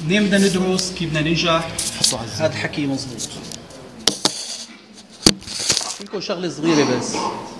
منين بدنا ندرس، كيف بدنا ننجح، هذا حكي مزبوط. لكم شغله صغيره بس،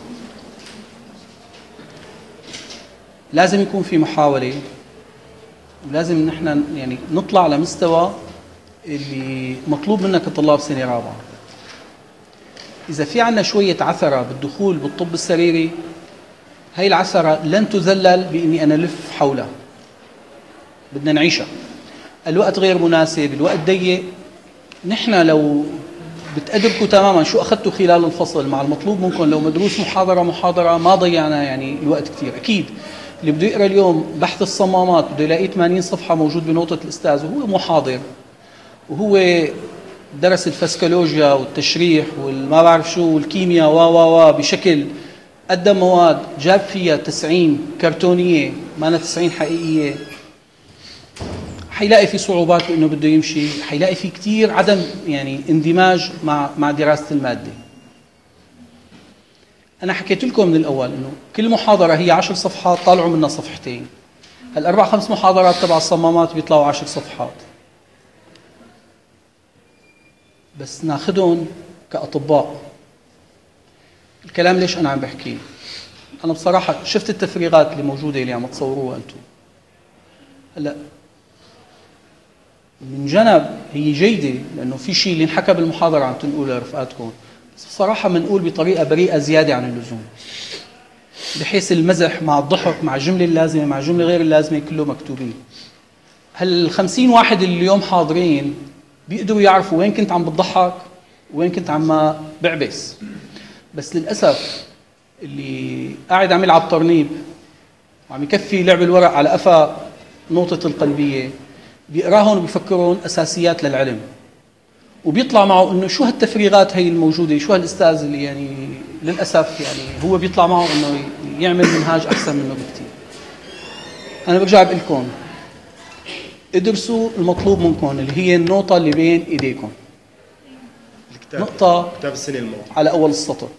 لازم يكون في محاوله، ولازم نحن يعني نطلع لمستوى اللي مطلوب منا كطلاب سنه رابعه. اذا في عنا شويه عثره بالدخول بالطب السريري، هاي العثره لن تذلل باني انا لف حولها، بدنا نعيشها. الوقت غير مناسب، الوقت ضيق. نحن لو بتقدركم تماما شو اخذتوا خلال الفصل مع المطلوب منكم، لو مدروس محاضره ما ضيعنا يعني الوقت كثير. اكيد اللي بده يقرا اليوم بحث الصمامات بده يلاقي 80 صفحه موجود بنوتة الاستاذ، وهو محاضر وهو درس الفسكولوجيا والتشريح والما بعرف شو والكيمياء و بشكل قدم مواد جاب فيها 90 كرتونيه ما 90 حقيقيه. حيلاقي في صعوبات بانه بده يمشي، حيلاقي في كثير عدم يعني اندماج مع دراسه الماده. انا حكيت لكم من الاول انه كل محاضره هي 10 صفحات، طالعوا منها صفحتين. الاربع خمس محاضرات تبع الصمامات بيطلعوا 10 صفحات، بس ناخذهم كاطباء. الكلام ليش انا عم بحكيه؟ انا بصراحه شفت التفريغات اللي موجوده اللي عم تصوروها انتم. هلا من جنب هي جيده، لانه في شيء اللي انحكى بالمحاضره عم تنقوله لرفقاتكم، بس بصراحه بنقول بطريقه بريئه زياده عن اللزوم، بحيث المزح مع الضحك مع الجمله اللازمه مع الجمله غير اللازمه كله مكتوبين. هل 50 واحد اللي اليوم حاضرين بيقدروا يعرفوا وين كنت عم بتضحك وين كنت عم بعبس. بس للاسف اللي قاعد عم يلعب طرنيب وعم يكفي لعب الورق على قفا نقطه القلبيه، بيقراهم وبيفكرون اساسيات للعلم، وبيطلع معه انه شو هالتفريغات هي الموجوده، شو هالاستاذ اللي يعني للاسف يعني هو بيطلع معه انه يعمل منهاج احسن منه بكثير. انا برجع بقول لكم ادرسوا المطلوب منكم اللي هي النقطه اللي بين ايديكم، نقطه كتاب السنه الماضيه على اول السطر.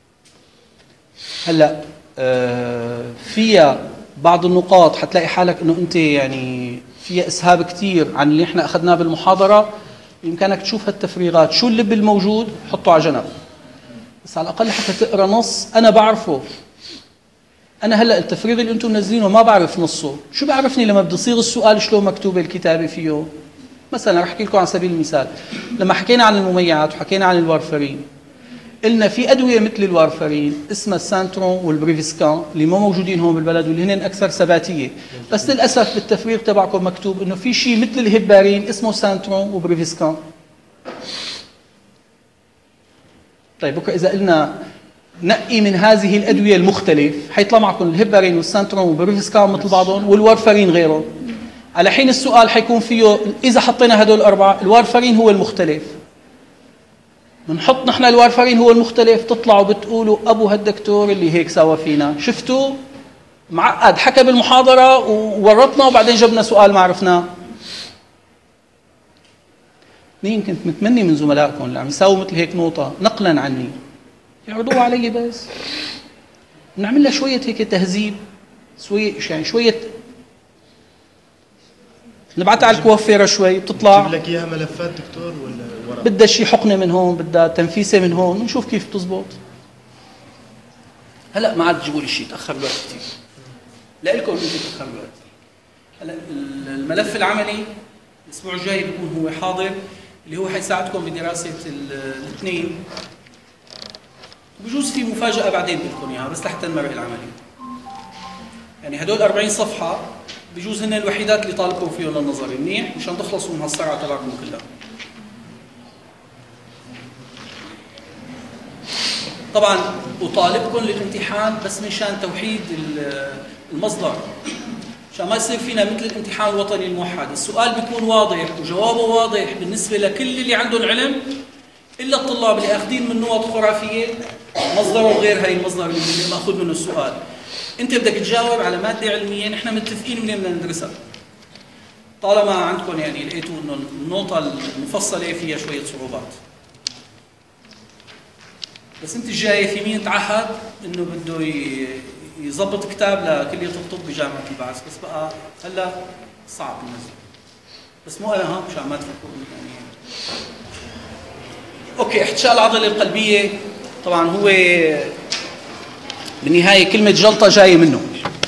هلا فيها بعض النقاط حتلاقي حالك انه انت يعني فيها اسهاب كثير عن اللي احنا اخذناه بالمحاضره، بامكانك تشوف هالتفريغات شو اللب الموجود حطه على جنب، بس على الاقل حتى تقرا نص انا بعرفه. انا هلا التفريغ اللي انتم منزلينه ما بعرف نصه، شو بعرفني لما بدي يصيغ السؤال شلون مكتوبه الكتابه فيه؟ مثلا رح احكي لكم على سبيل المثال، لما حكينا عن المميعات وحكينا عن الوارفرين، قلنا في ادويه مثل الوارفرين اسمها السانترون والبريفيسكان اللي ما موجودين هون بالبلد واللي هن اكثر ثباتيه، بس للاسف بالتفريغ تبعكم مكتوب انه في شيء مثل الهبارين اسمه سانترون وبريفيسكان. طيب بكره اذا قلنا نقي من هذه الادويه المختلف، حيطلع معكم الهبارين والسانترون والبريفيسكان مثل بعضهم والوارفرين غيرهم. على حين السؤال حيكون فيه اذا حطينا هدول الاربعه، الوارفرين هو المختلف، بنحط نحن الوارفرين هو المختلف، تطلعوا بتقولوا ابو هالدكتور اللي هيك سوى فينا، شفتوا معقد حكى بالمحاضره وورطنا وبعدين جبنا سؤال ما عرفناه. مين كنت متمني من زملائكم اللي عم يساووا مثل هيك نقطه نقلا عني يعرضوها علي، بس نعمل لها شويه هيك تهذيب، شويه نبعتها على الكوافيره شوي بتطلع. بجيب لك اياها ملفات دكتور ولا ورق؟ بدها شي حقنه من هون، بدها تنفيسه من هون، ونشوف كيف بتزبط. هلا ما عاد تجيبوا لي شيء، تاخر الوقت كثير. لكم انتم تاخر الوقت. هلا الملف العملي الاسبوع الجاي بيكون هو حاضر، اللي هو حيساعدكم بدراسه الاثنين. بجوز في مفاجاه بعدين بقول لكم اياها، بس لحتى المرء العملي. يعني هدول 40 صفحه بجوز هن الوحيدات اللي طالبكم فيهم النظري منيح، مشان تخلصوا من هالصرعه تبعكم كلها. طبعا أطالبكم للامتحان بس مشان توحيد المصدر، عشان ما يصير فينا مثل الامتحان الوطني الموحد، السؤال بيكون واضح وجوابه واضح بالنسبة لكل اللي عندهم علم، إلا الطلاب اللي أخذين من نقط خرافية مصدره غير هاي المصدر اللي مأخذ منه السؤال. أنت بدك تجاوب على مادة علمية نحن متفقين منين بدنا ندرسها. طالما عندكم يعني لقيتوا إنه النقطة المفصلة فيها شوية صعوبات. بس انت الجاي في مين تعهد انه بده يظبط كتاب لكليه الطب بجامعه البعث، بس بقى هلا صعب النزل. بس مو انا ها مشان ما تفكروا يعني. اوكي، احتشاء العضله القلبيه طبعا هو بالنهايه كلمه جلطه جايه منه.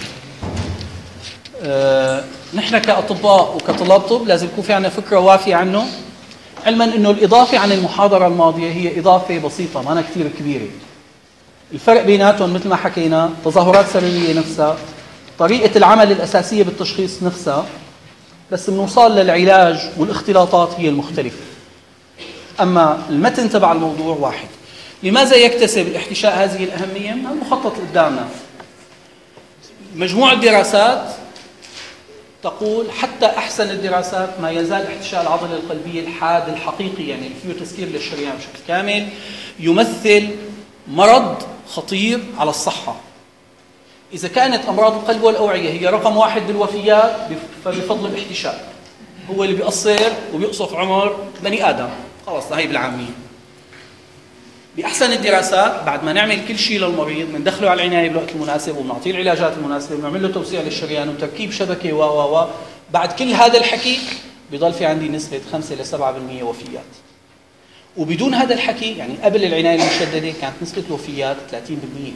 نحن كاطباء وكطلاب طب لازم يكون في عندنا فكره وافيه عنه، علما انه الاضافه عن المحاضره الماضيه هي اضافه بسيطه ما كثير كبيره. الفرق بيناتهم مثل ما حكينا تظاهرات سريريه نفسها، طريقه العمل الاساسيه بالتشخيص نفسها، بس بنوصل للعلاج والاختلاطات هي المختلفه. اما المتن تبع الموضوع واحد. لماذا يكتسب الاحتشاء هذه الاهميه؟ من المخطط قدامنا. مجموعه دراسات تقول حتى أحسن الدراسات ما يزال احتشاء العضلة القلبية الحاد الحقيقي، يعني اللي فيه تسكير للشريان بشكل كامل، يمثل مرض خطير على الصحة. إذا كانت أمراض القلب والأوعية هي رقم واحد بالوفيات، فبفضل الاحتشاء هو اللي بيقصر وبيقصف عمر بني آدم، خلاص هي بالعامية. بأحسن الدراسات بعد ما نعمل كل شيء للمريض بندخله على العناية بالوقت المناسب وبنعطيه العلاجات المناسبة وبنعمل له توسيع للشريان وتركيب شبكة و بعد كل هذا الحكي بيضل في عندي نسبة 5 إلى 7% وفيات. وبدون هذا الحكي يعني قبل العناية المشددة كانت نسبة الوفيات 30%.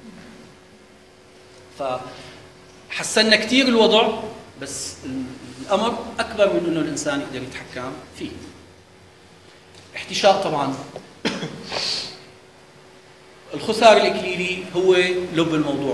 فحسنا كثير الوضع، بس الأمر أكبر من إنه الإنسان يقدر يتحكم فيه. احتشاء طبعا الخثار الإكليلي هو لب الموضوع.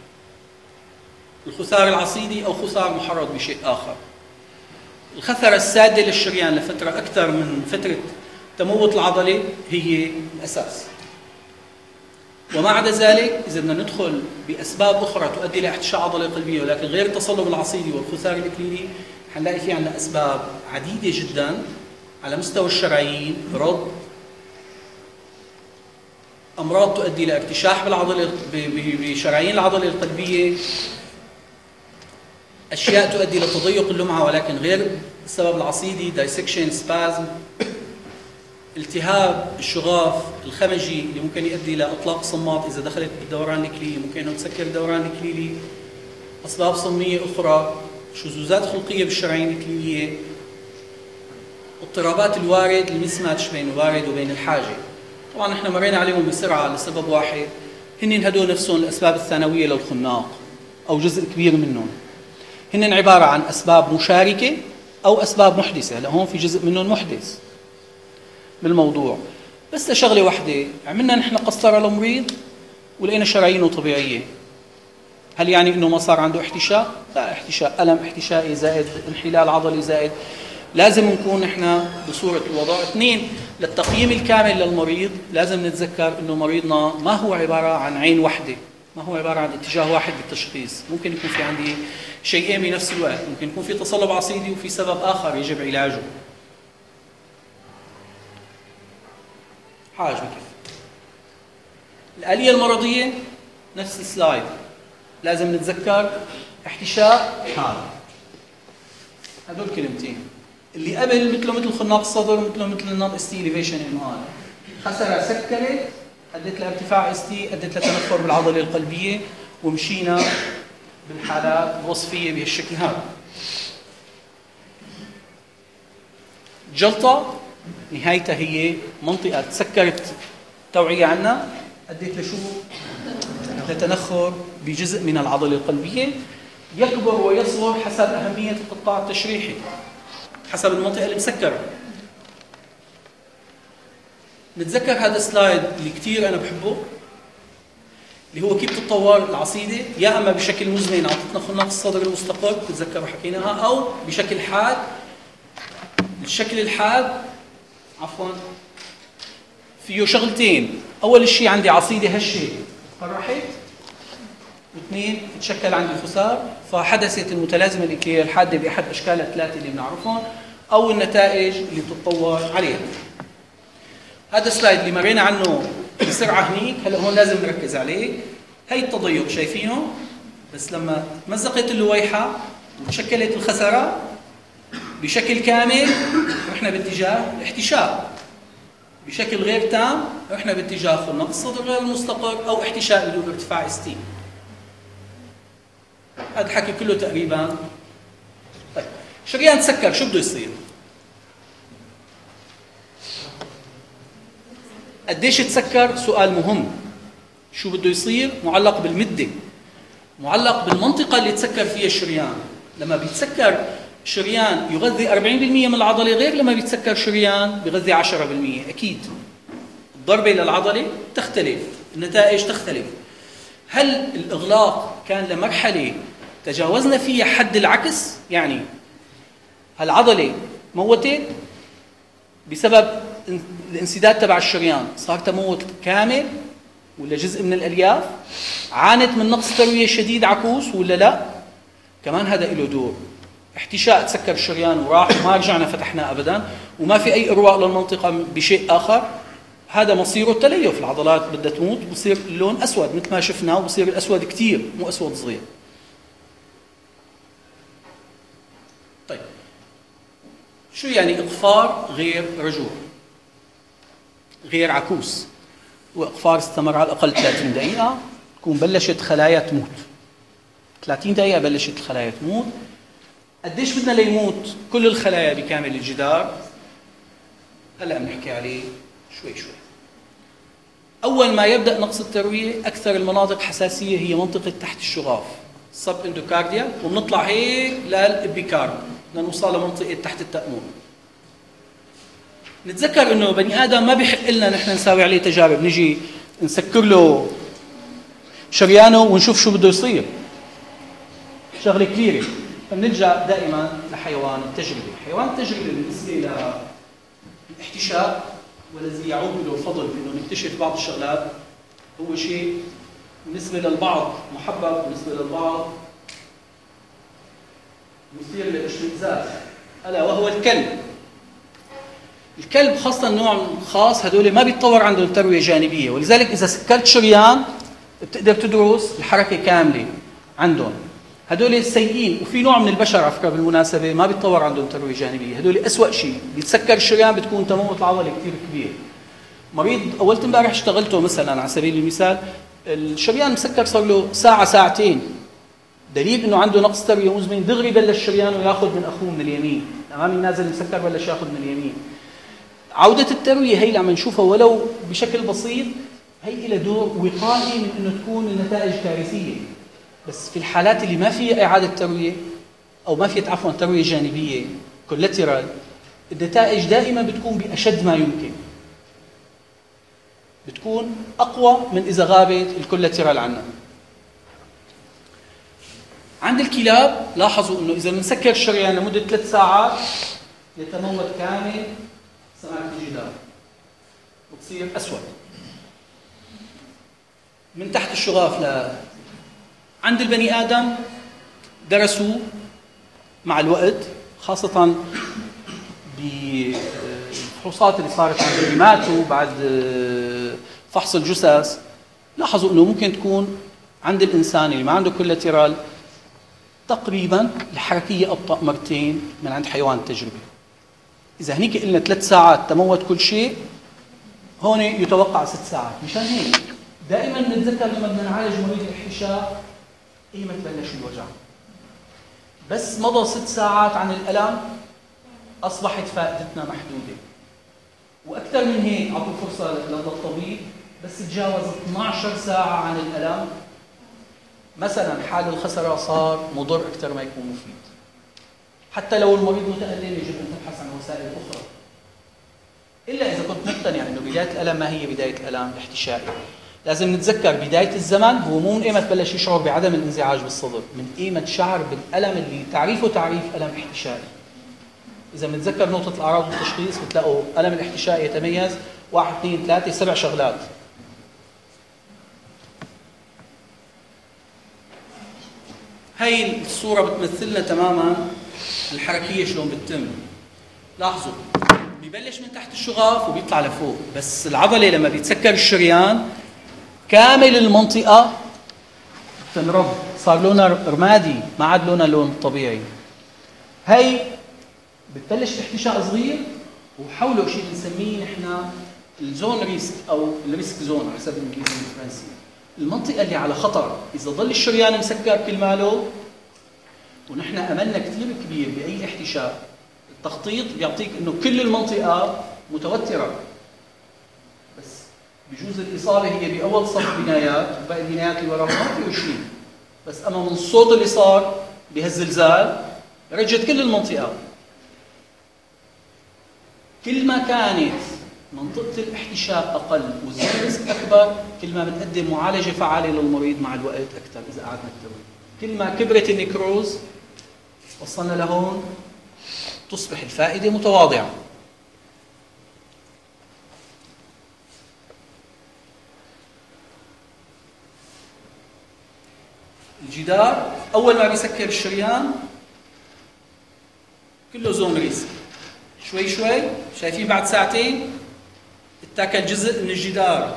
الخثار العصيدي أو خثار محرض بشيء آخر. الخثرة السادة للشريان لفترة أكثر من فترة تموت العضلة هي الأساس. وما عدا ذلك إذا بدنا ندخل بأسباب أخرى تؤدي إلى احتشاء عضلة قلبية ولكن غير التصلب العصيدي والخثار الإكليلي، حنلاقي في عندنا أسباب عديدة جدا على مستوى الشرايين، رد، أمراض تؤدي إلى ارتشاح بالعضلة بشرايين العضلة القلبية، أشياء تؤدي إلى تضيق اللمعة ولكن غير السبب العصيدي، دايسكشن، سبازم، التهاب الشغاف الخمجي اللي ممكن يؤدي إلى إطلاق صمات إذا دخلت بالدوران الإكليلي، ممكن أنه تسكر الدوران الإكليلي، أسباب صمية أخرى، شذوذات خلقية بالشرايين الإكليلية، اضطرابات الوارد، المسماتش بين الوارد وبين الحاجة. طبعا احنا مرينا عليهم بسرعة لسبب واحد، هن هدول نفسهم الأسباب الثانوية للخناق أو جزء كبير منهم. هن عبارة عن أسباب مشاركة أو أسباب محدثة. هلا هون في جزء منهم محدث بالموضوع، بس لشغلة واحدة، عملنا نحن قسطرة للمريض ولقينا شرايينه طبيعية، هل يعني إنه ما صار عنده احتشاء؟ لا، احتشاء ألم احتشائي زائد انحلال عضلي زائد. لازم نكون احنا بصورة الوضع. 2، للتقييم الكامل للمريض لازم نتذكر انه مريضنا ما هو عبارة عن عين واحدة، ما هو عبارة عن اتجاه واحد بالتشخيص. ممكن يكون في عندي شيئين بنفس الوقت، ممكن يكون في تصلب عصيدي وفي سبب آخر يجب علاجه. حاجة كيف الآلية المرضية نفس السلايد، لازم نتذكر احتشاء حاد، هدول كلمتين. اللي قبل مثل خناق الصدر، مثل النون اس تي اليفيشن انهال، خسرة سكرت ادت لارتفاع اس تي، ادت لتنفر بالعضله القلبيه، ومشينا بالحالات الوصفيه بهالشكل هذا. جلطه نهايتها هي منطقه تسكرت توعيه عنا، ادت لشو؟ لتنخر بجزء من العضله القلبيه، يكبر ويصغر حسب اهميه القطاع التشريحي، حسب المنطقة اللي مسكرة. نتذكر هذا السلايد اللي كتير أنا بحبه، اللي هو كيف تتطور العصيدة، يا أما بشكل مزمن عطتنا خناق الصدر المستقر تتذكروا حكيناها، أو بشكل حاد. الشكل الحاد فيه شغلتين، أول شيء عندي عصيدة هشة فرحت، واثنين تشكل عندي خثار، فحدثت المتلازمة الإكليلية الحادة بأحد أشكال الثلاثة اللي بنعرفهم أو النتائج اللي بتتطور عليها. هذا السلايد اللي مرينا عنه بسرعة هنيك، هلا هون لازم نركز عليه. هي التضيق شايفينه، بس لما تمزقت اللويحة وتشكلت الخسارة بشكل كامل رحنا باتجاه الاحتشاء، بشكل غير تام رحنا باتجاه خناق الصدر غير المستقر أو احتشاء بدون ارتفاع اس تي. هذا الحكي كله تقريبا. طيب شريان تسكر شو بده يصير؟ قديش تسكر؟ سؤال مهم. شو بده يصير؟ معلق بالمدة، معلق بالمنطقة اللي تسكر فيها الشريان. لما بيتسكر شريان يغذي 40% من العضلة غير لما بيتسكر شريان بيغذي 10%. أكيد الضربة للعضلة تختلف، النتائج تختلف. هل الإغلاق كان لمرحلة تجاوزنا فيها حد العكس؟ يعني هالعضلة موتت بسبب الانسداد تبع الشريان، صار تموت كامل ولا جزء من الألياف؟ عانت من نقص تروية شديد عكوس ولا لا؟ كمان هذا له دور. احتشاء تسكر الشريان وراح وما رجعنا فتحناه أبدا وما في أي إرواء للمنطقة بشيء آخر، هذا مصيره التليف. العضلات بدها تموت بصير اللون أسود مثل ما شفنا، وبصير الأسود كتير مو أسود صغير. طيب شو يعني إقفار غير رجوع غير عكوس؟ وإقفار استمر على الأقل 30 دقيقة، تكون بلشت خلايا تموت. 30 دقيقة بلشت الخلايا تموت. قديش بدنا ليموت كل الخلايا بكامل الجدار؟ هلأ بنحكي عليه شوي شوي. أول ما يبدأ نقص التروية أكثر المناطق حساسية هي منطقة تحت الشغاف، سب اندوكارديا، وبنطلع هيك للإبيكارد لنوصل لمنطقة تحت التأمون. نتذكر إنه بني آدم ما بيحق لنا نحن نساوي عليه تجارب، نجي نسكر له شريانه ونشوف شو بده يصير، شغلة كبيرة. فبنلجأ دائما لحيوان التجربة. حيوان التجربة بالنسبة للاحتشاء والذي يعود له الفضل بأنه نكتشف بعض الشغلات هو شيء بالنسبة للبعض محبب، بالنسبة للبعض مثير للاشمئزاز، ألا وهو الكلب. الكلب خاصة نوع خاص، هدول ما بيتطور عندهم تروية جانبية، ولذلك إذا سكرت شريان بتقدر تدرس الحركة كاملة عندهم. هدول سيئين. وفي نوع من البشر على فكرة بالمناسبة ما بيتطور عندهم تروية جانبية، هدول أسوأ شيء. بيتسكر الشريان بتكون تموت العضلة كثير كبير. مريض أول امبارح اشتغلته مثلا على سبيل المثال، الشريان مسكر صار له ساعة ساعتين، دليل انه عنده نقص تروية مزمن. دغري بلش الشريان وياخذ من اخوه من اليمين، امامي نازل مسكر بلش ياخذ من اليمين. عودة التروية هي اللي عم نشوفها ولو بشكل بسيط، هي لها دور وقائي من انه تكون النتائج كارثية. بس في الحالات اللي ما فيها اعادة تروية او ما فيها عفوا تروية جانبية كولاترال، النتائج دائما بتكون باشد ما يمكن، بتكون اقوى من اذا غابت الكولاترال عنا. عند الكلاب لاحظوا انه اذا بنسكر الشريان لمده 3 ساعات يتموت كامل سماكه الجدار وتصير اسود من تحت الشغاف. عند البني ادم درسوا مع الوقت، خاصه بالفحوصات اللي صارت عند اللي ماتوا بعد فحص الجثث، لاحظوا انه ممكن تكون عند الانسان اللي ما عنده كولاترال تقريبا الحركية أبطأ مرتين من عند حيوان التجربة. إذا هنيك قلنا 3 ساعات تموت كل شيء، هون يتوقع 6 ساعات. مشان هيك دائما نتذكر لما بدنا نعالج مريض الاحتشاء ايمتى بلش الوجع. بس مضى 6 ساعات عن الألم أصبحت فائدتنا محدودة. وأكثر من هيك أعطوا فرصة للطبيب، بس تجاوز 12 ساعة عن الألم مثلا حال الخسرة صار مضر أكثر ما يكون مفيد. حتى لو المريض متألم يجب أن تبحث عن وسائل أخرى، إلا إذا كنت مقتنع أنه بداية الألم ما هي بداية الألم الاحتشائي. لازم نتذكر بداية الزمن هو مو من إيمت بلش يشعر بعدم الانزعاج بالصدر، من إيمت شعر بالألم اللي تعريفه تعريف ألم احتشائي. إذا بنتذكر نقطة الأعراض والتشخيص بتلاقوا ألم الاحتشائي يتميز 1 2 3 7 شغلات. هاي الصورة بتمثلنا تماما الحركية شلون بتتم. لاحظوا ببلش من تحت الشغاف وبيطلع لفوق، بس العضلة لما بيتسكر الشريان كامل المنطقة تنرب، صار لونها رمادي ما عاد لونها لون طبيعي. هاي بتبلش احتشاء صغير وحوله شيء بنسميه نحن الزون ريسك او الريسك زون على حسب الانجليزي والفرنسي، المنطقة اللي على خطر. إذا ضل الشريان مسكر كل ماله، ونحن أملنا كثير كبير بأي احتشاء، التخطيط بيعطيك إنه كل المنطقة متوترة، بس بجوز الإصابة هي بأول صف بنايات وباقي البنايات اللي وراها ما فيه شيء، بس أما من الصوت اللي صار بهالزلزال رجت كل المنطقة. كل ما كانت منطقة الاحتشاء أقل والريسك أكبر، كل ما بتقدم معالجة فعالة للمريض مع الوقت أكثر إذا قعدنا التروي. كل ما كبرت النيكروز وصلنا لهون تصبح الفائدة متواضعة. الجدار أول ما بيسكر الشريان كله زون ريسك، شوي شوي شايفين بعد ساعتين اتاكل جزء من الجدار.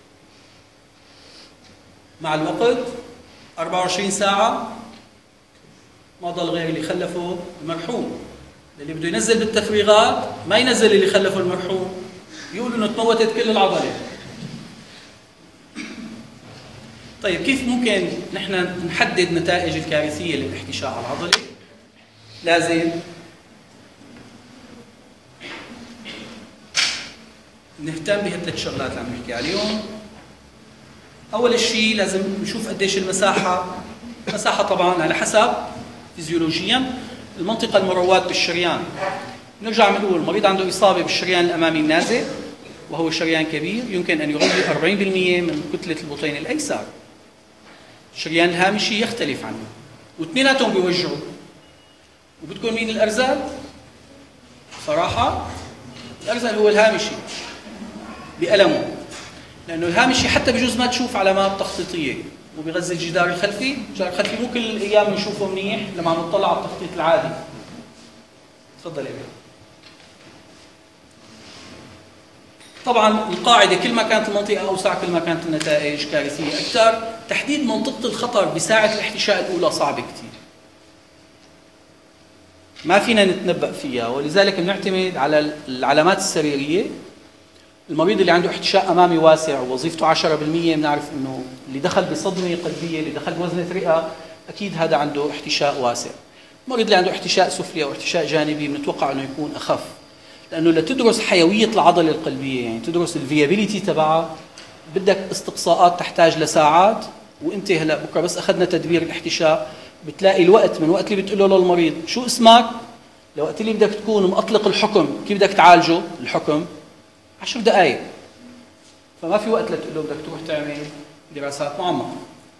مع الوقت 24 ساعة ما ضل غير اللي خلفه المرحوم. اللي بده ينزل بالتفريغات ما ينزل اللي خلفه المرحوم، يقولوا انه تموتت كل العضلة. طيب كيف ممكن نحن نحدد نتائج الكارثية للاحتشاء على العضلة؟ لازم نهتم بهالثلاث شغلات اللي عم نحكي عليهم. أول شيء لازم نشوف قديش المساحة طبعا على حسب فيزيولوجيا المنطقة المروّاة بالشريان. نرجع بنقول المريض عنده إصابة بالشريان الأمامي النازل وهو شريان كبير يمكن أن يغذي 40% من كتلة البطين الأيسر. الشريان الهامشي يختلف عنه واثنيناتهم بيوجعوا. وبدكم مين الأرذل؟ صراحة الأرذل هو الهامشي بألمه، لأنه الهامشي حتى بجوز ما تشوف علامات تخطيطية وبيغذي الجدار الخلفي. الجدار الخلفي مو كل الأيام بنشوفه منيح لما عم نطلع على التخطيط العادي. تفضل يا بيه. طبعا القاعدة كل ما كانت المنطقة أوسع كل ما كانت النتائج كارثية أكثر. تحديد منطقة الخطر بساعة الاحتشاء الأولى صعب كثير، ما فينا نتنبأ فيها، ولذلك بنعتمد على العلامات السريرية. المريض اللي عنده احتشاء أمامي واسع ووظيفته 10% بنعرف إنه اللي دخل بصدمة قلبية، اللي دخل بوزنة رئة، أكيد هذا عنده احتشاء واسع. المريض اللي عنده احتشاء سفلي أو احتشاء جانبي بنتوقع إنه يكون أخف، لأنه لتدرس حيوية العضلة القلبية يعني تدرس الفيابيليتي تبعها بدك استقصاءات تحتاج لساعات. وانت هلا بكره بس اخذنا تدبير الاحتشاء بتلاقي الوقت من وقت اللي بتقول له للمريض شو اسمك لوقت اللي بدك تكون مأطلق الحكم كيف بدك تعالجه الحكم 10 دقائق. فما في وقت لتقول له بدك تروح تعمل دراسات معمقة.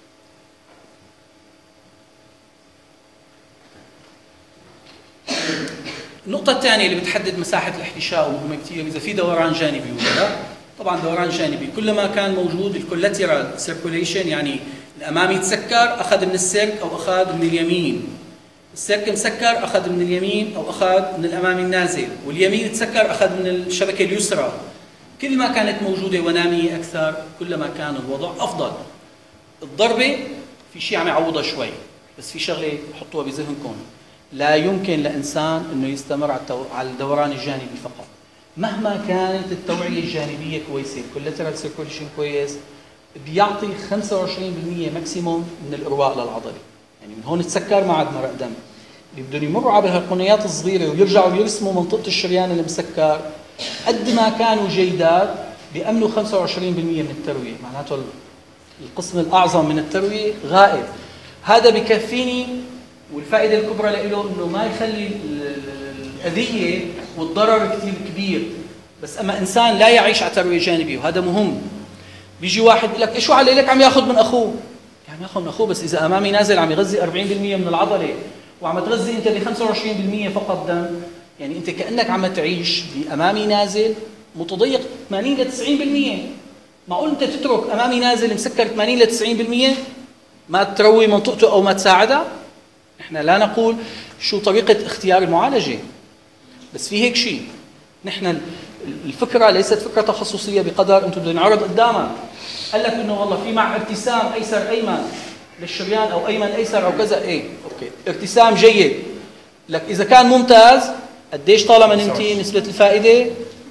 النقطة الثانية اللي بتحدد مساحة الاحتشاء ومهمة كثير إذا في دوران جانبي ولا لا. طبعا دوران جانبي كلما كان موجود الكولاتيرال سيركوليشن، يعني الأمامي تسكر أخذ من السيرك أو أخذ من اليمين، السيرك مسكر أخذ من اليمين أو أخذ من الأمامي النازل، واليمين تسكر أخذ من الشبكة اليسرى. كل ما كانت موجودة ونامية أكثر كلما كان الوضع أفضل. الضربة في شيء عم يعوضها شوي، بس في شغلة حطوها بذهنكم، لا يمكن لإنسان أنه يستمر على الدوران الجانبي فقط مهما كانت التوعية الجانبية كويسة. الكولاترال سيركوليشن كويس بيعطي 25% ماكسيموم من الإرواء للعضلة. يعني من هون تسكر ما عاد مرق دم. اللي بدهم يمروا على هالقنيات الصغيرة ويرجعوا يرسموا منطقة الشريان المسكر قد ما كانوا جيدات بيأمنوا 25% من التروية. معناته القسم الأعظم من التروية غائب. هذا بكفيني، والفائدة الكبرى له إنه ما يخلي الأذية والضرر كثير كبير. بس أما إنسان لا يعيش على تروية جانبية وهذا مهم. بيجي واحد بيقول لك إيش هو علي لك عم ياخذ من أخوه، عم ياخذ من أخوه بس إذا أمامي نازل عم يغذي 40% من العضلة وعم تغذي أنت ب 25% فقط دم، يعني أنت كأنك عم تعيش بأمامي نازل متضيق 80 ل 90%. معقول أنت تترك أمامي نازل مسكر 80 ل 90% ما تروي منطقته أو ما تساعدها؟ نحن لا نقول شو طريقة اختيار المعالجة، بس في هيك شيء. نحن الفكرة ليست فكرة تخصصية بقدر أنتم بدنا نعرض قدامك قال لك إنه والله في مع ارتسام أيسر أيمن للشريان أو أيمن أيسر أو كذا. إيه أوكي ارتسام جيد لك إذا كان ممتاز قديش طالما ننتهي نسبة الفائدة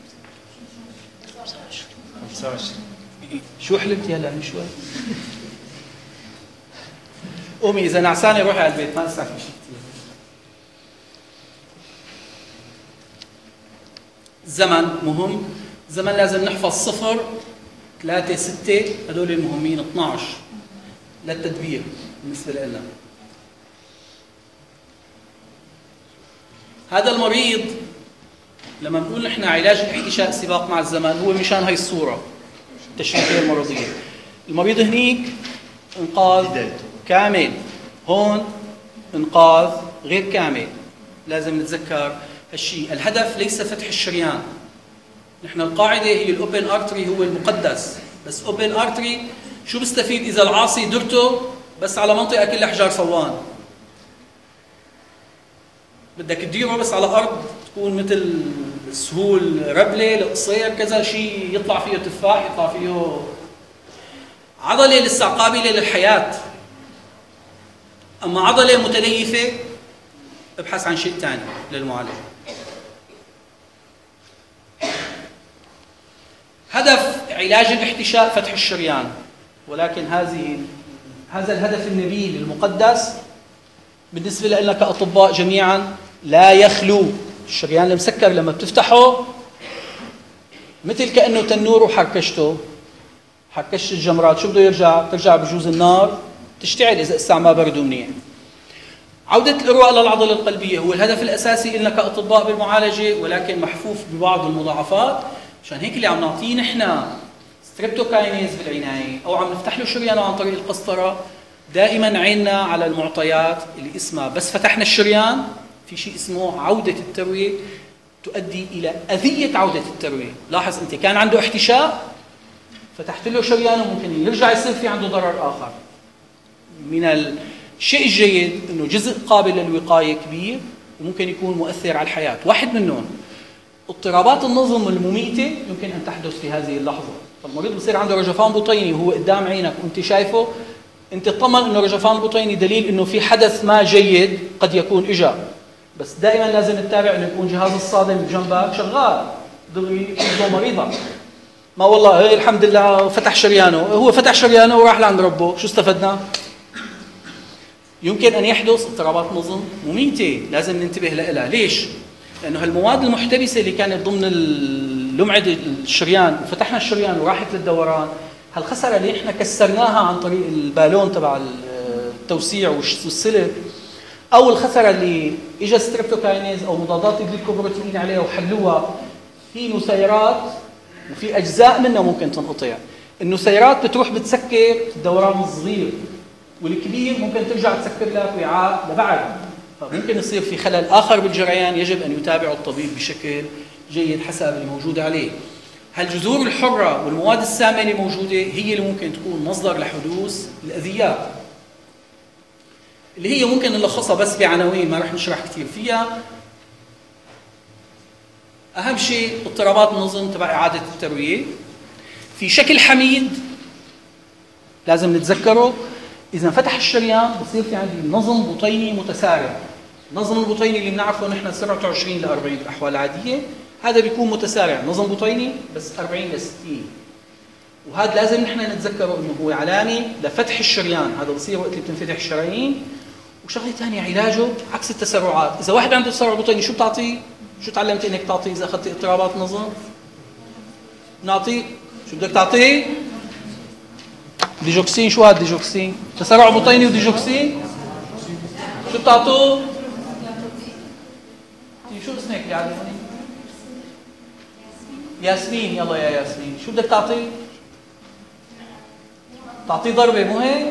25. شو حلمتي هلا من شوي؟ قومي إذا نعسانة روحي على البيت ما نسعى في شيء كثير. الزمن مهم. الزمن لازم نحفظ صفر 3 6 هدول المهمين، 12 للتدبير بالنسبة لنا. هذا المريض لما بنقول نحن علاج الاحتشاء السباق مع الزمن هو مشان هاي الصورة التشريحية المرضية. المريض هنيك انقاذ كامل، هون انقاذ غير كامل. لازم نتذكر هالشيء. الهدف ليس فتح الشريان. نحن القاعدة هي الأوبن أرتري هو المقدس، بس أوبن أرتري شو بستفيد إذا العاصي درته بس على منطقة كلها حجار صوان؟ بدك تديره بس على أرض تكون مثل سهول ربلة القصير كذا شيء يطلع فيه تفاح، يطلع فيه عضلة لسه قابلة للحياة. أما عضلة متليفة ابحث عن شيء ثاني للمعالجة. هدف علاج الاحتشاء فتح الشريان، ولكن هذا الهدف النبيل المقدس بالنسبة لنا كأطباء جميعا لا يخلو. الشريان المسكر لما بتفتحه مثل كأنه تنور وحركشته، حركشت الجمرات، شو بده يرجع؟ ترجع بجوز النار تشتعل إذا استعمى برده منيح. عودة الإرواء للعضلة القلبية هو الهدف الأساسي لنا كأطباء بالمعالجة، ولكن محفوف ببعض المضاعفات. عشان هيك اللي عم نعطيه نحن ستريبتوكاينيز بالعناية أو عم نفتح له شريانه عن طريق القسطرة، دائما عيننا على المعطيات اللي اسمها بس فتحنا الشريان في شيء اسمه عودة التروية تؤدي إلى أذية عودة التروية. لاحظ أنت كان عنده احتشاء فتحت له شريانه ممكن يرجع يصير في عنده ضرر آخر. من الشيء الجيد أنه جزء قابل للوقاية كبير وممكن يكون مؤثر على الحياة. واحد منهم اضطرابات النظم المميتة يمكن أن تحدث في هذه اللحظة. فالمريض بصير عنده رجفان بطيني وهو قدام عينك وانت شايفه، انت اطمن انه رجفان بطيني دليل انه في حدث ما جيد قد يكون اجى. بس دائما لازم نتابع انه يكون جهاز الصادم بجنبك شغال دغري يكون مريضك. ما والله الحمد لله فتح شريانه، هو فتح شريانه وراح لعند ربه، شو استفدنا؟ يمكن ان يحدث اضطرابات نظم مميته لازم ننتبه لها. ليش؟ لانه هالمواد المحتبسه اللي كانت ضمن لمعة الشريان وفتحنا الشريان وراحت للدوران، هالخسره اللي احنا كسرناها عن طريق البالون تبع التوسيع والسلك، او الخسره اللي اجى ستريبتوكاينيز او مضادات الجليكوبروتين عليها وحلوها، في نسيرات وفي اجزاء منها ممكن تنقطع. النسيرات بتروح بتسكر الدوران الصغير، والكبير ممكن ترجع تسكر لك وعاء لبعد، فممكن يصير في خلل آخر بالجريان يجب أن يتابعه الطبيب بشكل جيد حسب اللي موجود عليه. هالجذور الحرة والمواد السامة اللي موجودة هي اللي ممكن تكون مصدر لحدوث الأذيات، اللي هي ممكن نلخصها بس بعناوين ما رح نشرح كثير فيها. أهم شيء اضطرابات النظم تبع إعادة التروية في شكل حميد لازم نتذكره. إذا فتح الشريان بصير في عندي نظم بطيني متسارع. النظم البطيني اللي بنعرفه نحن سرعته 20 ل 40 بالأحوال العادية، هذا بيكون متسارع، نظم بطيني بس 40 ل 60. وهذا لازم نحن نتذكره انه هو علامة لفتح الشريان، هذا بصير وقت اللي بتنفتح الشرايين. وشغله ثانية علاجه عكس التسرعات. إذا واحد عنده تسرع بطيني شو بتعطيه؟ شو تعلمت انك تعطيه إذا أخذت اضطرابات نظم؟ نعطيه شو بدك تعطيه؟ ديجوكسين. شو هاد ديجوكسين؟ تسرع بطيني وديجوكسين؟ شو بتعطوه؟ شو اسمك يا علي؟ ياسمين. يلا يا ياسمين، شو بدك تعطيه؟ تعطيه ضربة مو هيك؟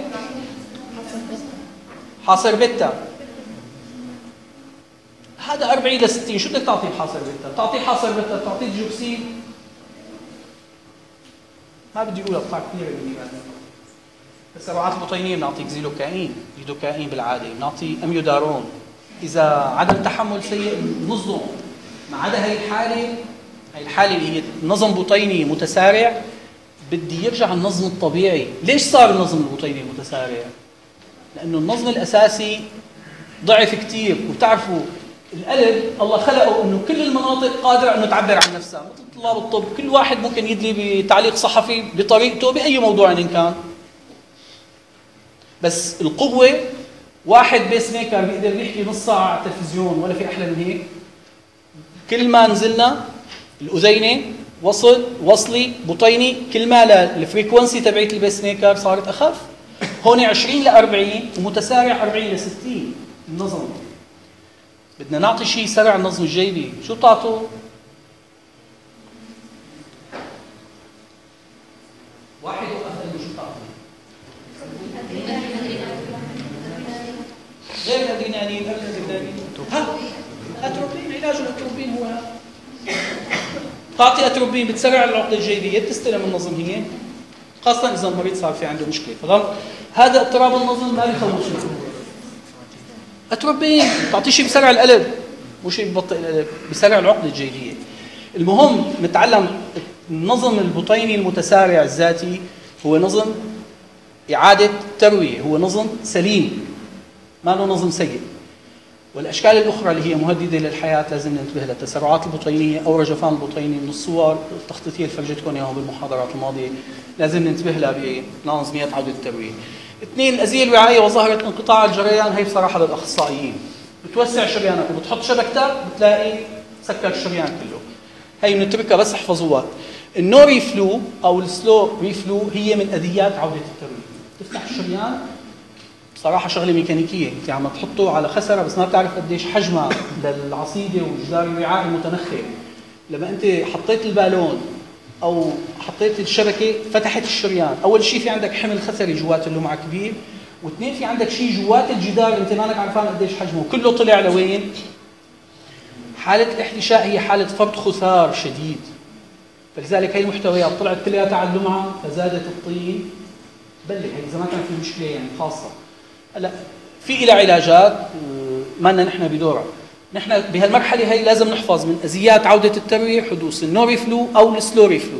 حاصر بيتا. هذا 40 ل 60، شو بدك تعطيه بحاصر بيتا؟ تعطيه حاصر بيتا، تعطيه ديجوكسين؟ ما بدي اقول اقطاع كثيرة مني بعد. التسرعات البطينية بنعطي زيلوكاين، ليدوكاين بالعادة، بنعطي اميودارون. إذا عدم تحمل سيء نظم. ما عدا هي الحالة اللي هي نظم بطيني متسارع، بدي يرجع النظم الطبيعي. ليش صار النظم البطيني متسارع؟ لأنه النظم الأساسي ضعف كتير. وبتعرفوا القلب الله خلقه أنه كل المناطق قادرة أنه تعبر عن نفسها، مثل طلاب الطب كل واحد ممكن يدلي بتعليق صحفي بطريقته بأي موضوع إن كان. بس القوة، واحد بيس ميكر بيقدر يحكي نص ساعة على التلفزيون ولا في أحلى من هيك. كل ما نزلنا الأذينة وصلي بطيني، كل ما الفريكونسي تبعت البيس ميكر صارت اخف. هون 20 ل 40 ومتسارع 40 ل 60 النظم. بدنا نعطي شيء سرع النظم الجيبي، شو بتعطوا؟ واحد وأقل شو بتعطوا؟ غير الادرينالين، قبل الادرينالين اتروبين. علاج الاتروبين هو هذا. تعطي اتروبين بتسرع العقده الجيبيه، بتستلم النظم هي، خاصه اذا المريض صار في عنده مشكله. هذا اضطراب النظم ما بيخلص. اتروبين تعطيه شيء بسرع القلب، مو شيء ببطئ القلب، بسرع العقده الجيبيه. المهم نتعلم النظم البطيني المتسارع الذاتي هو نظم اعاده ترويه، هو نظم سليم، ما له نظم سيء. والاشكال الاخرى اللي هي مهدده للحياه لازم ننتبه لها، التسرعات البطينيه او رجفان البطيني. من الصور التخطيطيه اللي فرجتكم اياها بالمحاضرات الماضيه لازم ننتبه لها بنظميات عوده الترويه. اثنين، الأذية الوعائية وظاهرة انقطاع الجريان، هي بصراحة للأخصائيين. بتوسع شريانك وبتحط شبكتك بتلاقي سكر الشريان كله. هي بنتركها بس احفظوها. النو ريفلو أو السلو ريفلو هي من أذيات عودة الترويه. تفتح الشريان بصراحة شغلة ميكانيكية، أنت عم تحطه على خسرة بس ما بتعرف قديش حجمها للعصيدة والجدار الوعائي المتنخر. لما أنت حطيت البالون أو حطيت الشبكة فتحت الشريان، أول شيء في عندك حمل خسري جوات اللمعة كبير، واثنين في عندك شيء جوات الجدار أنت مانك عارفان قديش حجمه، كله طلع لوين؟ حالة الاحتشاء هي حالة فرط خثار شديد. فلذلك هي المحتويات طلعت كلها على اللمعة فزادت الطين بلي. هي إذا ما كان في مشكلة يعني خاصة. هلا في إلى علاجات ما لنا نحن بدورها. نحن بهالمرحلة هي لازم نحفظ من أذيات عودة التروية حدوث النو ريفلو أو السلو ريفلو.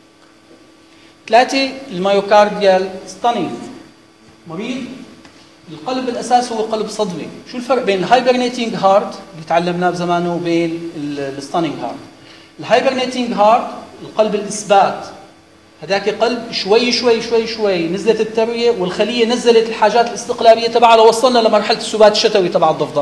3، المايوكارديال ستانينج. مريض القلب بالأساس هو قلب صدمي. شو الفرق بين الهايبرنيتينج هارت اللي تعلمناه بزمانه وبين الستانينج هارت؟ الهايبرنيتينج هارت القلب الإثبات، هذاك قلب شوي شوي شوي شوي نزلت التروية والخلية نزلت الحاجات الاستقلابية تبعها لوصلنا لمرحلة السبات الشتوي تبع الضفدع،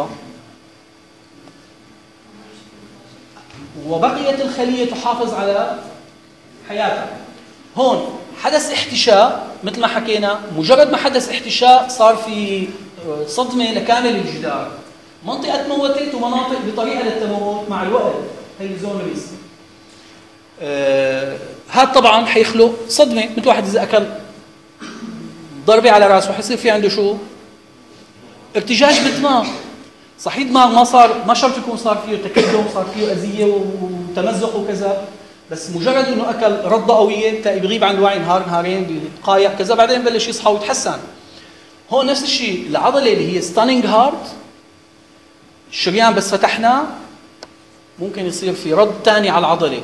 وبقيت الخلية تحافظ على حياتها. هون حدث احتشاء مثل ما حكينا، مجرد ما حدث احتشاء صار في صدمة لكامل الجدار، منطقة تموتت ومناطق بطريقة للتموت مع الوقت، هي الزون ريس. هذا طبعا حيخلق صدمة، مثل واحد إذا أكل ضربة على راسه حيصير في عنده شو؟ ارتجاج بالدماغ. صحيح دماغ ما شرط يكون صار فيه تكدم، صار فيه أذية وتمزق وكذا، بس مجرد انه اكل رضه قويه تلاقي بيغيب عن الوعي نهار نهارين، بيتقايع كذا، بعدين بلش يصحى ويتحسن. هون نفس الشيء، العضله اللي هي ستانينج هارت، الشريان بس فتحناه ممكن يصير في رد ثاني على العضله،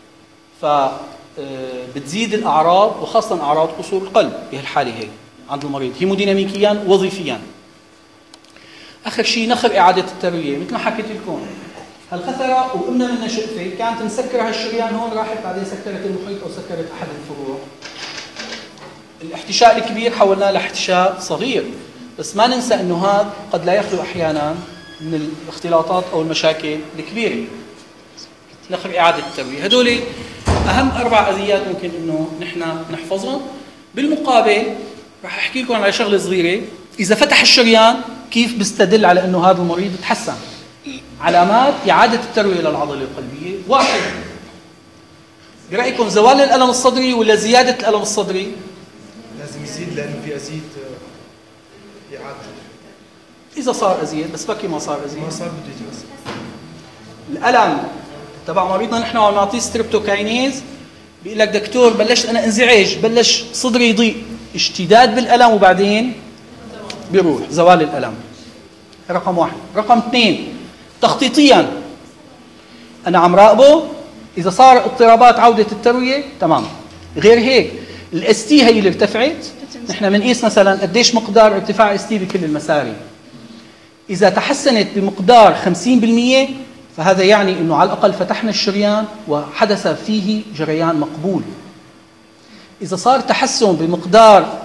بتزيد الاعراض وخاصه اعراض قصور القلب بهالحاله هي عند المريض هيموديناميكيا وظيفيا. اخر شيء نخر اعاده الترويه، مثل ما حكيت لكم هالخثرة وقمنا منها شقفة كانت مسكرة هالشريان هون، راحت بعدين سكرت المحيط أو سكرت أحد الفروع. الاحتشاء الكبير حولناه لاحتشاء صغير، بس ما ننسى أنه هذا قد لا يخلو أحيانا من الاختلاطات أو المشاكل الكبيرة. نخر إعادة التروية، هدول أهم 4 أذيات ممكن أنه نحن نحفظهم. بالمقابل راح أحكي لكم على شغلة صغيرة، إذا فتح الشريان كيف بيستدل على أنه هذا المريض تحسن. علامات إعادة التروية للعضلة القلبية: 1، برأيكم زوال الألم الصدري ولا زيادة الألم الصدري؟ لازم يزيد لأنه في أزيد إعادة. إذا صار أزيد، بس بكي ما صار أزيد. ما صار بده يجي بس. الألم تبع مريضنا نحن وعم نعطيه ستريبتوكاينيز بيقول لك دكتور بلشت أنا انزعاج، بلش صدري يضيق، اشتداد بالألم وبعدين بيروح زوال الألم. رقم 1. رقم 2، تخطيطيا أنا عم راقبه، إذا صار اضطرابات عودة التروية تمام. غير هيك الاس تي هي اللي ارتفعت، نحن بنقيس مثلا قديش مقدار ارتفاع اس تي بكل المساري. إذا تحسنت بمقدار 50% فهذا يعني إنه على الأقل فتحنا الشريان وحدث فيه جريان مقبول. إذا صار تحسن بمقدار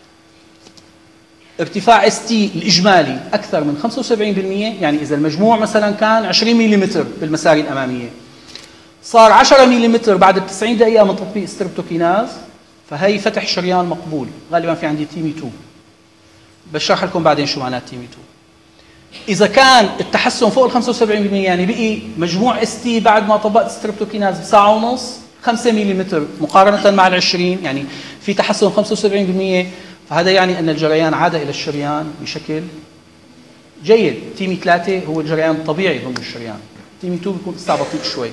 ارتفاع اس تي الإجمالي أكثر من 75%، يعني إذا المجموع مثلا كان 20 ملم بالمساري الأمامية، صار 10 ملم بعد 90 دقيقة من تطبيق ستريبتوكيناز، فهي فتح شريان مقبول. غالبا في عندي تيمي 2، بشرح لكم بعدين شو معناه تيمي 2. إذا كان التحسن فوق ال 75%، يعني بقي مجموع اس تي بعد ما طبقت ستريبتوكيناز بساعة ونص 5 ملم مقارنة مع ال 20، يعني في تحسن 75%، فهذا يعني أن الجريان عاد إلى الشريان بشكل جيد. تيمي 3 هو الجريان الطبيعي ضمن الشريان، تيمي 2 بيكون اسرع بطيء شوي.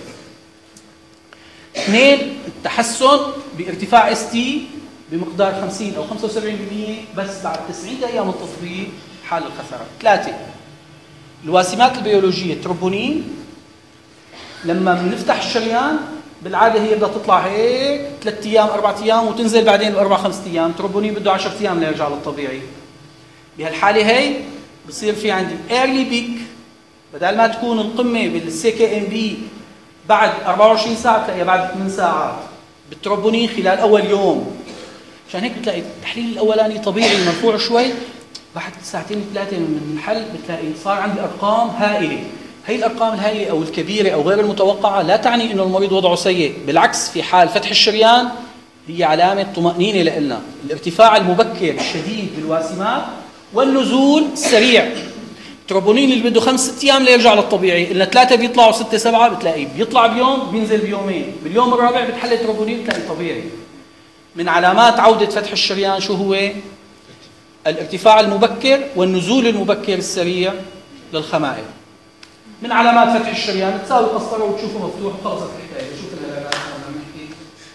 2 التحسن بارتفاع اس تي بمقدار 50 أو 75% بس بعد 90 دقيقة من تطبيق حال الخثرة. 3 الواسمات البيولوجية التروبونين، لما بنفتح الشريان بالعادة هي بدها تطلع هيك 3 أيام 4 أيام وتنزل بعدين ب4 5 أيام، التروبونين بده 10 أيام ليرجع للطبيعي. بهالحالة هي بصير في عندي ايرلي بيك، بدل ما تكون القمة بالسي كي ام بي بعد 24 ساعة بتلاقيها بعد 8 ساعات، بالتروبونين خلال أول يوم. عشان هيك بتلاقي التحليل الأولاني طبيعي مرفوع شوي، بعد 2 3 من الحل بتلاقي صار عندي أرقام هائلة. هي الأرقام الهائلة أو الكبيرة أو غير المتوقعة لا تعني إنه المريض وضعه سيء، بالعكس في حال فتح الشريان هي علامة طمأنينة لنا. الارتفاع المبكر الشديد بالواسمات والنزول السريع. التروبونين اللي بده 5 6 أيام ليرجع للطبيعي، إلنا 3 بيطلعوا 6 7 بتلاقيه بيطلع بيوم بينزل بيومين، باليوم الرابع بتحل التروبونين بتلاقيه طبيعي. من علامات عودة فتح الشريان شو هو؟ الارتفاع المبكر والنزول المبكر السريع للخمائر. من علامات فتح الشريان تساوي قسطرة وتشوفه مفتوح وخلصت الحكاية. شوف العلاجات عم نحكي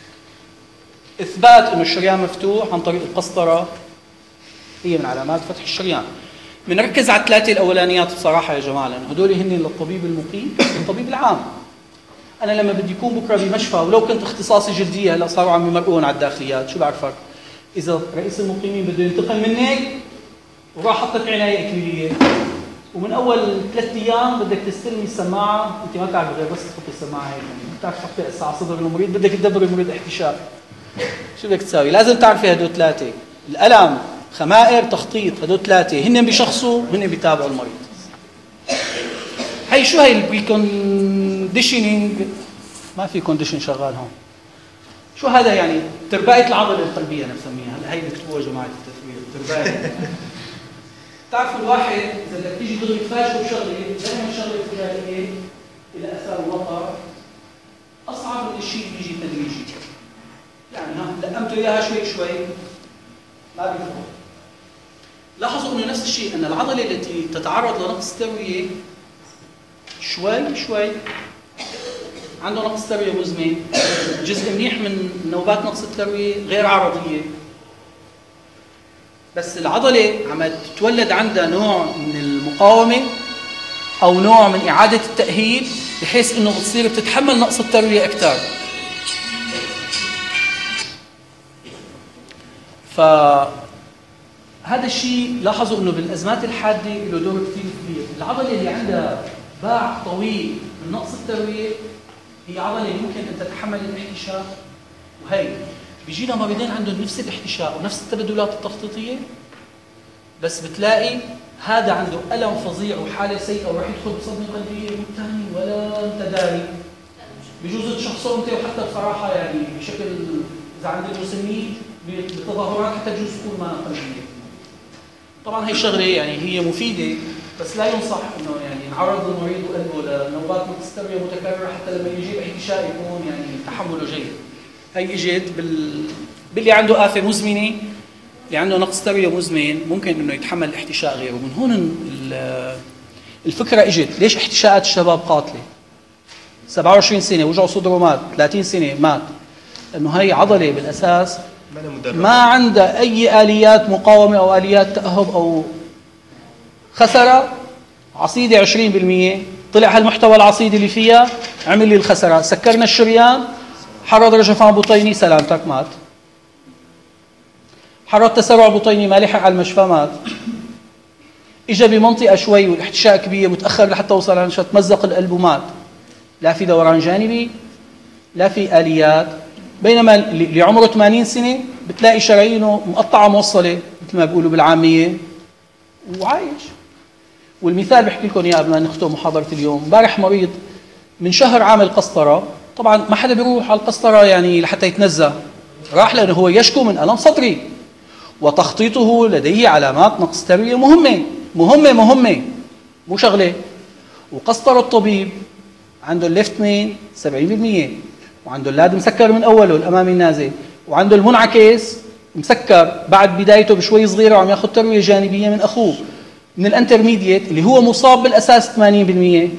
إثبات إنه الشريان مفتوح عن طريق القسطرة هي من علامات فتح الشريان. بنركز على ال3 الأولانيات بصراحة يا جماعة، لأن هدول هن للطبيب المقيم والطبيب العام. أنا لما بدي يكون بكرة بمشفى ولو كنت اختصاصي جلدية هلا صاروا عم يمرقون على الداخليات، شو بعرفك؟ إذا رئيس المقيمين بده ينتقم منك وراح حطك عناية إكليلية ومن أول 3 أيام بدك تستلمي السماعة، أنت ما تعرف غير بس تحطي السماعة هيك، يعني بتعرف تحطي على صدر المريض، بدك تدبر المريض احتشاء. شو بدك تساوي؟ لازم تعرفي هدول 3: الألم، خمائر، تخطيط. هدول 3 هن بيشخصوا هن بيتابعوا المريض. هي شو هي البريكونديشنينج؟ ما في كونديشن شغال هون. شو هذا يعني؟ ترباية العضلة القلبية أنا بسميها، هلا هي بكتبوها جماعة التثوير، ترباية. تعرفوا الواحد إذا بدك تيجي تغلق تفاجئه بشغلة، دائما شغلة فجائية إلى أثار المطر أصعب من الشيء اللي بيجي تدريجي. يعني لقمته إياها شوي شوي ما بيفوت. لاحظوا إنه نفس الشيء، أن العضلة التي تتعرض لنقص تروية شوي شوي عنده نقص تروية مزمن. جزء منيح من نوبات نقص التروية غير عرضية، بس العضلة عم تتولد عندها نوع من المقاومة أو نوع من إعادة التأهيل بحيث إنه بتصير بتتحمل نقص التروية أكثر. فهذا الشيء لاحظوا إنه بالأزمات الحادة له دور كثير كبير. العضلة اللي عندها باع طويل من نقص التروية هي عضلة ممكن أن تتحمل الاحتشاء، وهي بيجينا مريضين عندهم نفس الاحتشاء ونفس التبدلات التخطيطية، بس بتلاقي هذا عنده ألم فظيع وحالة سيئة وراح يدخل بصدمة قلبية والثاني ولا انت داري. بجوز تشخصه انت، وحتى بصراحة يعني بشكل إذا عند المسنين بتظاهرات حتى بجوز تكون ما قلبية. طبعا هي شغلة يعني هي مفيدة، بس لا ينصح انه يعني نعرض المريض وقلبه لنوبات نقص تروية متكررة حتى لما يجيب احتشاء يكون يعني تحمله جيد. هي اجت باللي عنده آفة مزمنة، اللي عنده نقص تروية مزمن ممكن انه يتحمل احتشاء غيره. من هون الفكرة اجت. ليش احتشاءات الشباب قاتلة؟ 27 سنة وجعه صدره مات، 30 سنة مات، لأنه هي عضلة بالأساس ما عندها أي آليات مقاومة أو آليات تأهب أو خسرة. عصيدة 20%، طلع هالمحتوى العصيدي اللي فيها عمل لي الخسرة، سكرنا الشريان، حرض رجفان بطيني، سلامتك مات. حرض تسرع بطيني ما لحق على المشفى مات. اجى بمنطقة شوي والاحتشاء كبير متأخر لحتى وصل على المشفى، تمزق القلب ومات. لا في دوران جانبي لا في آليات. بينما اللي عمره 80 سنة بتلاقي شرايينه مقطعة موصلة مثل ما بيقولوا بالعامية وعايش. والمثال بحكي لكم اياه قبل ما نختم محاضرة اليوم. امبارح مريض من شهر عامل قسطرة طبعا ما حدا بيروح على القسطرة يعني لحتى يتنزه، راح لأنه هو يشكو من ألم صدري، وتخطيطه لديه علامات نقص تروية مهمة مو شغلة. وقسطرة الطبيب عنده الليفت مين 70%، وعنده اللاد مسكر من أوله الأمامي نازل، وعنده المنعكس مسكر بعد بدايته بشوي صغيرة وعم ياخذ تروية جانبية من أخوه من الانترميديت اللي هو مصاب بالأساس 80%،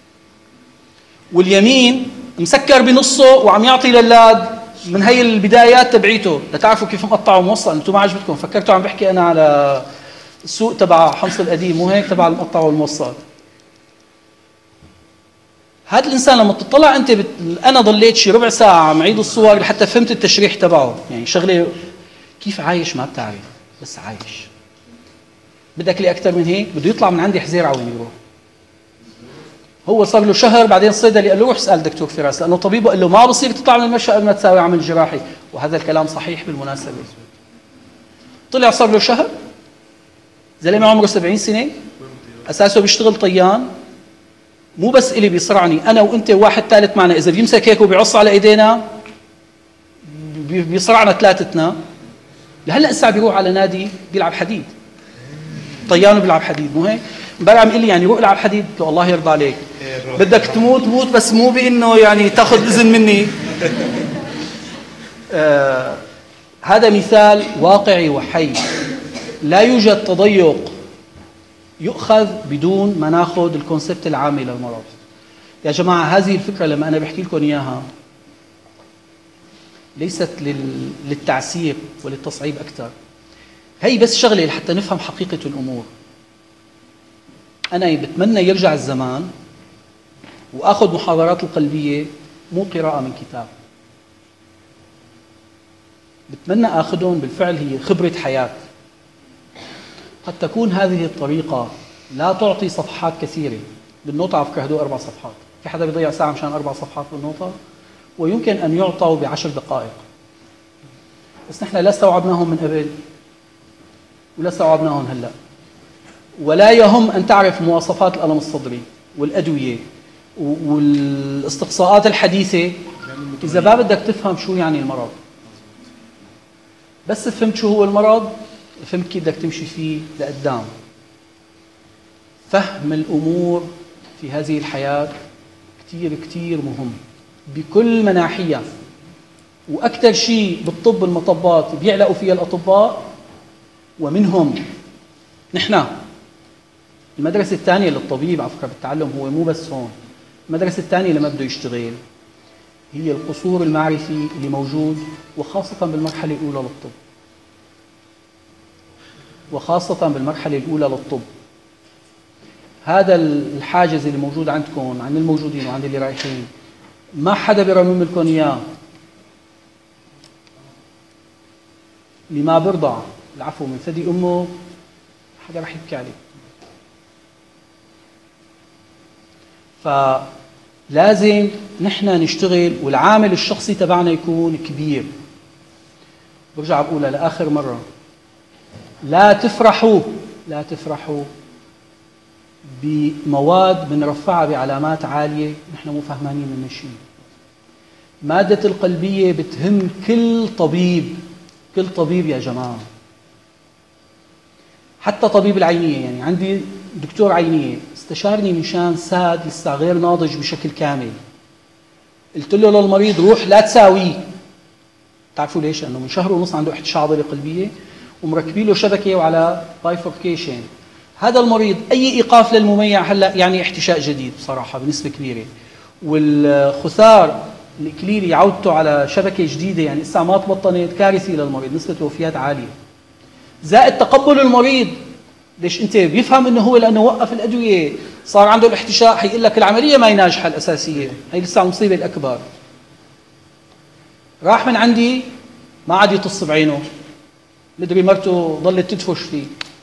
واليمين مسكر بنصه وعم يعطي للاد من هي البدايات تبعيته لتعرفوا كيف مقطع وموصل. انتم ما عجبتكم، فكرتوا عم بحكي انا على السوق تبع حمص القديم، مو هيك تبع المقطع والموصل. هذا الانسان لما تطلع انت انا ضليت شي ربع ساعه عم عيد الصور لحتى فهمت التشريح تبعه، يعني شغله كيف عايش ما بتعرف، بس عايش. بدك لي اكثر من هيك؟ بده يطلع من عندي حزير عوين يروح. هو صار له شهر، بعدين الصيدلي قال له روح اسال دكتور فراس، لانه طبيبه قال له ما بصير تطلع من المشفى قبل ما تساوي عمل جراحي، وهذا الكلام صحيح بالمناسبه. طلع صار له شهر، زلمه عمره 70 سنه، اساسه بيشتغل طيان، مو بس الي بيصرعني انا وانت وواحد ثالث معنا، اذا بيمسك هيك وبيعص على ايدينا بيصرعنا ثلاثتنا. لهلا الساعه بيروح على نادي بيلعب حديد، طيان بيلعب حديد، مو هيك؟ امبارح عم يقول لي يعني روح العب حديد، قلت له الله يرضى عليك، بدك تموت موت، بس مو بانه يعني تاخذ اذن مني. هذا مثال واقعي وحي. لا يوجد تضيق يؤخذ بدون ما ناخذ الكونسبت العام للمرض. يا جماعه هذه الفكره لما انا بحكي لكم اياها ليست للتعسير وللتصعيب اكثر، هي بس شغله لحتى نفهم حقيقه الامور. أنا بتمنى يرجع الزمان وأخذ محاضرات القلبية مو قراءة من كتاب، بتمنى أخذهم بالفعل هي خبرة حياة. قد تكون هذه الطريقة لا تعطي صفحات كثيرة، بالنوطة على فكرة هدول 4 صفحات، في حدا بيضيع ساعة مشان 4 صفحات بالنوطة؟ ويمكن أن يعطوا ب10 دقائق، بس نحن لا استوعبناهم من قبل ولا استوعبناهم هلأ. ولا يهم أن تعرف مواصفات الألم الصدري والأدوية والاستقصاءات الحديثة إذا ما بدك تفهم شو يعني المرض. بس فهمت شو هو المرض، فهمت كيف بدك تمشي فيه لقدام. فهم الأمور في هذه الحياة كتير كتير مهم بكل مناحيها، وأكثر شيء بالطب المطبات بيعلقوا فيها الأطباء ومنهم نحن. المدرسة الثانية للطبيب على فكرة بالتعلم هو مو بس هون، المدرسة الثانية لما بده يشتغل هي القصور المعرفي اللي موجود، وخاصة بالمرحلة الأولى للطب، وخاصة بالمرحلة الأولى للطب. هذا الحاجز اللي موجود عندكم عن الموجودين وعند اللي رايحين ما حدا بيرمم لكم إياه. اللي ما برضع العفو من ثدي أمه حدا رح يبكي عليه. فلازم نحن نشتغل والعامل الشخصي تبعنا يكون كبير. برجع بقولها لآخر مرة، لا تفرحوا بمواد بنرفعها بعلامات عالية نحن مو فهمانين منها شيء. مادة القلبية بتهم كل طبيب يا جماعة، حتى طبيب العينية. يعني عندي دكتور عينية استشارني مشان ساد لسه غير ناضج بشكل كامل، قلت له للمريض روح لا تساويه. تعرفوا ليش؟ لأنه من شهر ونص عنده احتشاء عضلي قلبية ومركبين له شبكة وعلى بايفوركيشن. هذا المريض أي إيقاف للمميع هلأ يعني احتشاء جديد بصراحة بنسبة كبيرة، والخثار الإكليلي عودته على شبكة جديدة يعني لسه ما تبطنت، كارثي للمريض، نسبة وفيات عالية. زائد تقبل المريض، ليش انت بيفهم انه هو لانه وقف الادويه صار عنده الاحتشاء حيقول لك العمليه ما هي ناجحه الاساسيه، هي لسه المصيبه الاكبر. راح من عندي ما عاد يطص بعينه، مدري مرته ضلت تدفش فيه.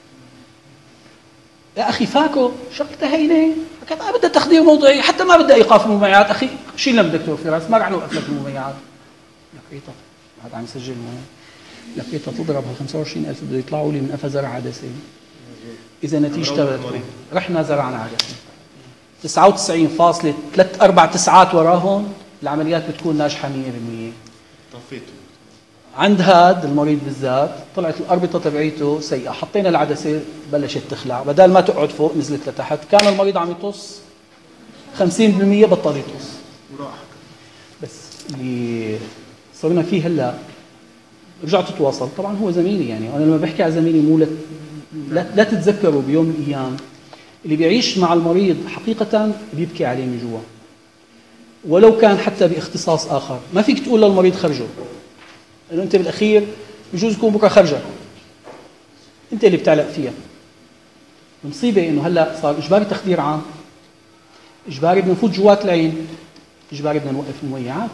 يا اخي فاكو شغلتها هينه، حكيت ما بدها تخدير موضعي، حتى ما بدها ايقاف المميعات. اخي شيل لنا دكتور فراس ما رح نوقف لك المميعات. لقيتها هذا عم يسجل معي، لقيتها تضرب هال 25,000 بده يطلعوا لي من قفا زرع عدسه. إذا نتيجة رحنا زرعنا عدسة 99.349 وراهم العمليات بتكون ناجحة 100%. طفيته. عند هذا المريض بالذات طلعت الأربطة تبعيته سيئة، حطينا العدسة بلشت تخلع، بدل ما تقعد فوق نزلت لتحت، كان المريض عم يطص 50% بطل يطص وراح. بس اللي صرنا فيه هلا رجعت تتواصل، طبعا هو زميلي يعني، انا لما بحكي على زميلي مو لا تتذكروا بيوم من الايام اللي بيعيش مع المريض حقيقة بيبكي عليه من جوا، ولو كان حتى باختصاص اخر، ما فيك تقول للمريض خرجه، لانه انت بالاخير بجوز يكون بكره خرجك، انت اللي بتعلق فيها. المصيبة انه هلا صار اجباري تخدير عام، اجباري بدنا نفوت جوات العين، اجباري بدنا نوقف المميعات.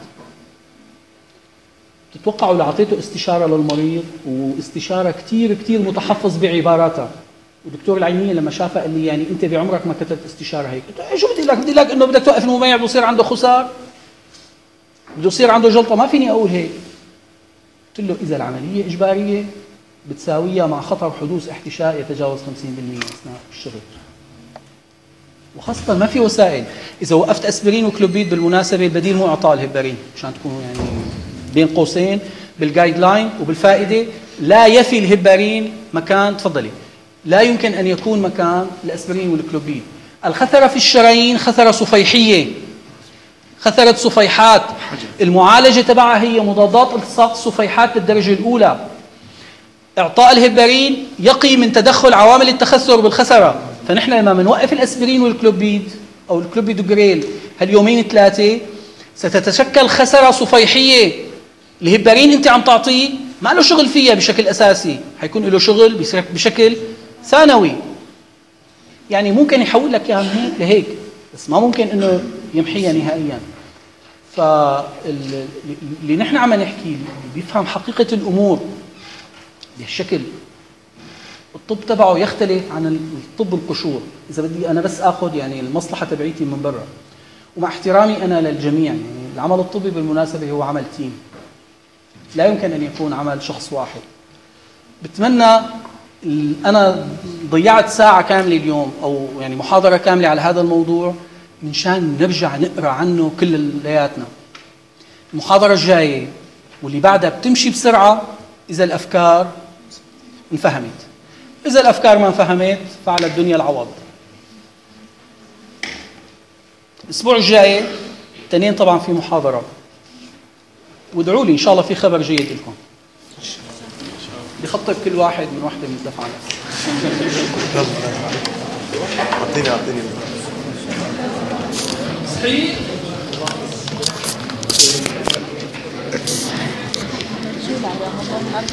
تتوقعوا لو اعطيته استشاره للمريض، واستشاره كثير كثير متحفظ بعباراتها، والدكتور العينيه لما شافها قال لي يعني انت بعمرك ما كتبت استشاره هيك، قلت له شو بدي لك؟ بدي لك انه بدك توقف المميع بده يصير عنده خسار، بده يصير عنده جلطه، ما فيني اقول هيك. قلت له اذا العمليه اجباريه بتساويها مع خطر حدوث احتشاء يتجاوز 50% اثناء الشغل، وخاصة ما في وسائل. إذا وقفت أسبرين وكلوبيد بالمناسبة البديل مو إعطاء الهبارين، عشان تكونوا يعني بين قوسين بالجايد لاين وبالفائدة، لا يفي الهبارين مكان، تفضلي، لا يمكن أن يكون مكان الأسبرين والكلوبيد. الخثرة في الشرايين خثرة صفيحية، خثرة صفيحات، المعالجة تبعها هي مضادات التصاق الصفيحات بالدرجة الأولى. إعطاء الهبارين يقي من تدخل عوامل التخثر بالخثرة، فنحن لما بنوقف الأسبرين والكلوبيد أو الكلوبيد وجريل هاليومين ثلاثة ستتشكل خثرة صفيحية. الهبارين أنت عم تعطيه ما له شغل فيها بشكل أساسي، حيكون له شغل بشكل ثانوي، يعني ممكن يحول لك إياها من هيك لهيك، بس ما ممكن إنه يمحيها نهائيا. فاللي نحن عم نحكي اللي بيفهم حقيقة الأمور بهالشكل الطب تبعه يختلف عن الطب القشور. إذا بدي أنا بس أخذ يعني المصلحة تبعيتي من برا، ومع احترامي أنا للجميع، يعني العمل الطبي بالمناسبة هو عمل تيم، لا يمكن أن يكون عمل شخص واحد. بتمنى أنا ضيعت ساعة كاملة اليوم أو يعني محاضرة كاملة على هذا الموضوع من شان نرجع نقرأ عنه كل لياتنا. المحاضرة الجاية واللي بعدها بتمشي بسرعة إذا الأفكار انفهمت، إذا الأفكار ما انفهمت فعلى الدنيا العوض. الأسبوع الجاي تنين طبعا في محاضرة، وادعوا لي إن شاء الله في خبر جيد لكم. بخطب كل واحد من واحدة من الدفعة أعطيني صحيح.